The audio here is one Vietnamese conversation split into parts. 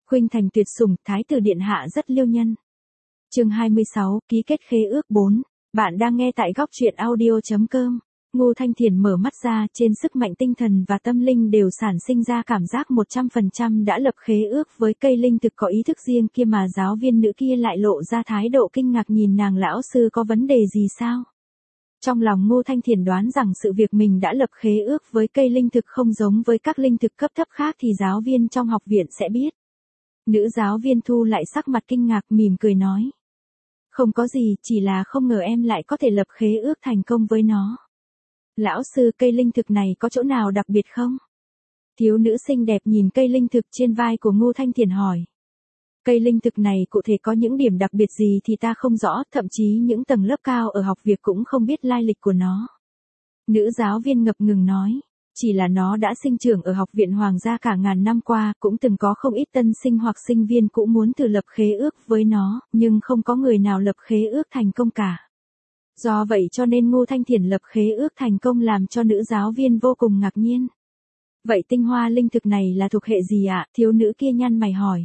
Khuynh thành tuyệt sủng, thái tử điện hạ rất liêu nhân. Chương 26, ký kết khế ước 4. Bạn đang nghe tại góc truyện audio.com. Ngô Thanh Thiền mở mắt ra, trên sức mạnh tinh thần và tâm linh đều sản sinh ra cảm giác 100% đã lập khế ước với cây linh thực có ý thức riêng kia, mà giáo viên nữ kia lại lộ ra thái độ kinh ngạc nhìn nàng. Lão sư có vấn đề gì sao? Trong lòng Ngô Thanh Thiền đoán rằng sự việc mình đã lập khế ước với cây linh thực không giống với các linh thực cấp thấp khác thì giáo viên trong học viện sẽ biết. Nữ giáo viên thu lại sắc mặt kinh ngạc, mỉm cười nói. Không có gì, chỉ là không ngờ em lại có thể lập khế ước thành công với nó. Lão sư, cây linh thực này có chỗ nào đặc biệt không? Thiếu nữ xinh đẹp nhìn cây linh thực trên vai của Ngô Thanh Thiền hỏi. Cây linh thực này cụ thể có những điểm đặc biệt gì thì ta không rõ, thậm chí những tầng lớp cao ở học viện cũng không biết lai lịch của nó. Nữ giáo viên ngập ngừng nói. Chỉ là nó đã sinh trưởng ở học viện Hoàng gia cả ngàn năm qua, cũng từng có không ít tân sinh hoặc sinh viên cũng muốn thử lập khế ước với nó, nhưng không có người nào lập khế ước thành công cả. Do vậy cho nên Ngô Thanh Thiền lập khế ước thành công làm cho nữ giáo viên vô cùng ngạc nhiên. Vậy tinh hoa linh thực này là thuộc hệ gì ạ? Thiếu nữ kia nhăn mày hỏi.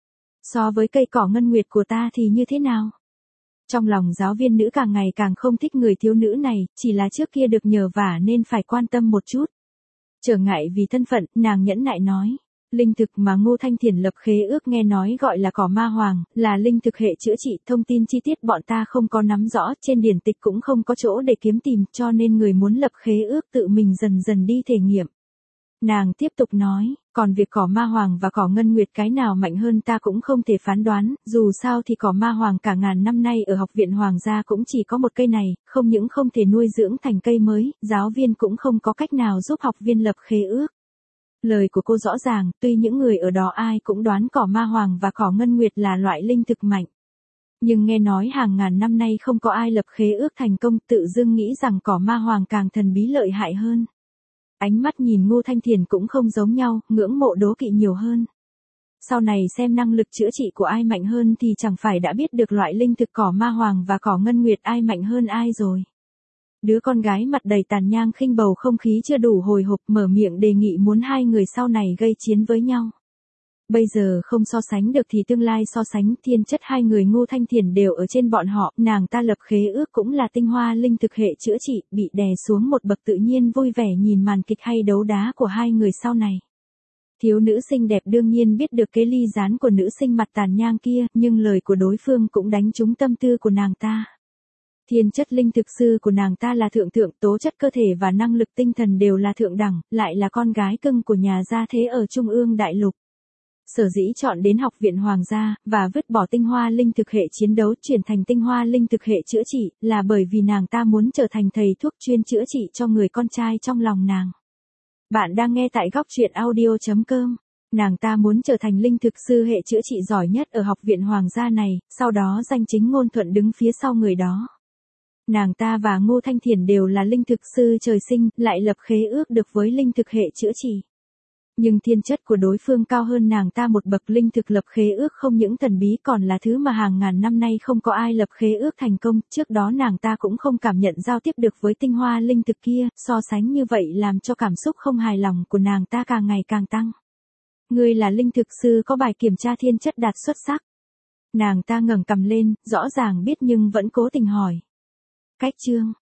So với cây cỏ ngân nguyệt của ta thì như thế nào? Trong lòng giáo viên nữ càng ngày càng không thích người thiếu nữ này, chỉ là trước kia được nhờ vả nên phải quan tâm một chút. Trở ngại vì thân phận, nàng nhẫn nại nói. Linh thực mà Ngô Thanh Thiền lập khế ước nghe nói gọi là cỏ ma hoàng, là linh thực hệ chữa trị. Thông tin chi tiết bọn ta không có nắm rõ, trên điển tịch cũng không có chỗ để kiếm tìm, cho nên người muốn lập khế ước tự mình dần dần đi thể nghiệm. Nàng tiếp tục nói, còn việc cỏ ma hoàng và cỏ ngân nguyệt cái nào mạnh hơn ta cũng không thể phán đoán, dù sao thì cỏ ma hoàng cả ngàn năm nay ở học viện Hoàng gia cũng chỉ có một cây này, không những không thể nuôi dưỡng thành cây mới, giáo viên cũng không có cách nào giúp học viên lập khế ước. Lời của cô rõ ràng, tuy những người ở đó ai cũng đoán cỏ ma hoàng và cỏ ngân nguyệt là loại linh thực mạnh. Nhưng nghe nói hàng ngàn năm nay không có ai lập khế ước thành công, tự dưng nghĩ rằng cỏ ma hoàng càng thần bí lợi hại hơn. Ánh mắt nhìn Ngô Thanh Thiền cũng không giống nhau, ngưỡng mộ đố kỵ nhiều hơn. Sau này xem năng lực chữa trị của ai mạnh hơn thì chẳng phải đã biết được loại linh thực cỏ ma hoàng và cỏ ngân nguyệt ai mạnh hơn ai rồi. Đứa con gái mặt đầy tàn nhang khinh bầu không khí chưa đủ hồi hộp, mở miệng đề nghị muốn hai người sau này gây chiến với nhau. Bây giờ không so sánh được thì tương lai so sánh, thiên chất hai người Ngô Thanh Thiền đều ở trên bọn họ, nàng ta lập khế ước cũng là tinh hoa linh thực hệ chữa trị, bị đè xuống một bậc tự nhiên vui vẻ nhìn màn kịch hay đấu đá của hai người sau này. Thiếu nữ xinh đẹp đương nhiên biết được kế ly gián của nữ sinh mặt tàn nhang kia, nhưng lời của đối phương cũng đánh trúng tâm tư của nàng ta. Thiên chất linh thực sư của nàng ta là thượng, tố chất cơ thể và năng lực tinh thần đều là thượng đẳng, lại là con gái cưng của nhà gia thế ở Trung ương Đại Lục. Sở dĩ chọn đến học viện Hoàng gia, và vứt bỏ tinh hoa linh thực hệ chiến đấu chuyển thành tinh hoa linh thực hệ chữa trị, là bởi vì nàng ta muốn trở thành thầy thuốc chuyên chữa trị cho người con trai trong lòng nàng. Bạn đang nghe tại góc truyện audio.com. Nàng ta muốn trở thành linh thực sư hệ chữa trị giỏi nhất ở học viện Hoàng gia này, sau đó danh chính ngôn thuận đứng phía sau người đó. Nàng ta và Ngô Thanh Thiền đều là linh thực sư trời sinh, lại lập khế ước được với linh thực hệ chữa trị. Nhưng thiên chất của đối phương cao hơn nàng ta một bậc, linh thực lập khế ước không những thần bí còn là thứ mà hàng ngàn năm nay không có ai lập khế ước thành công, trước đó nàng ta cũng không cảm nhận giao tiếp được với tinh hoa linh thực kia, so sánh như vậy làm cho cảm xúc không hài lòng của nàng ta càng ngày càng tăng. Ngươi là linh thực sư có bài kiểm tra thiên chất đạt xuất sắc. Nàng ta ngẩng cằm lên, rõ ràng biết nhưng vẫn cố tình hỏi. Cách chương.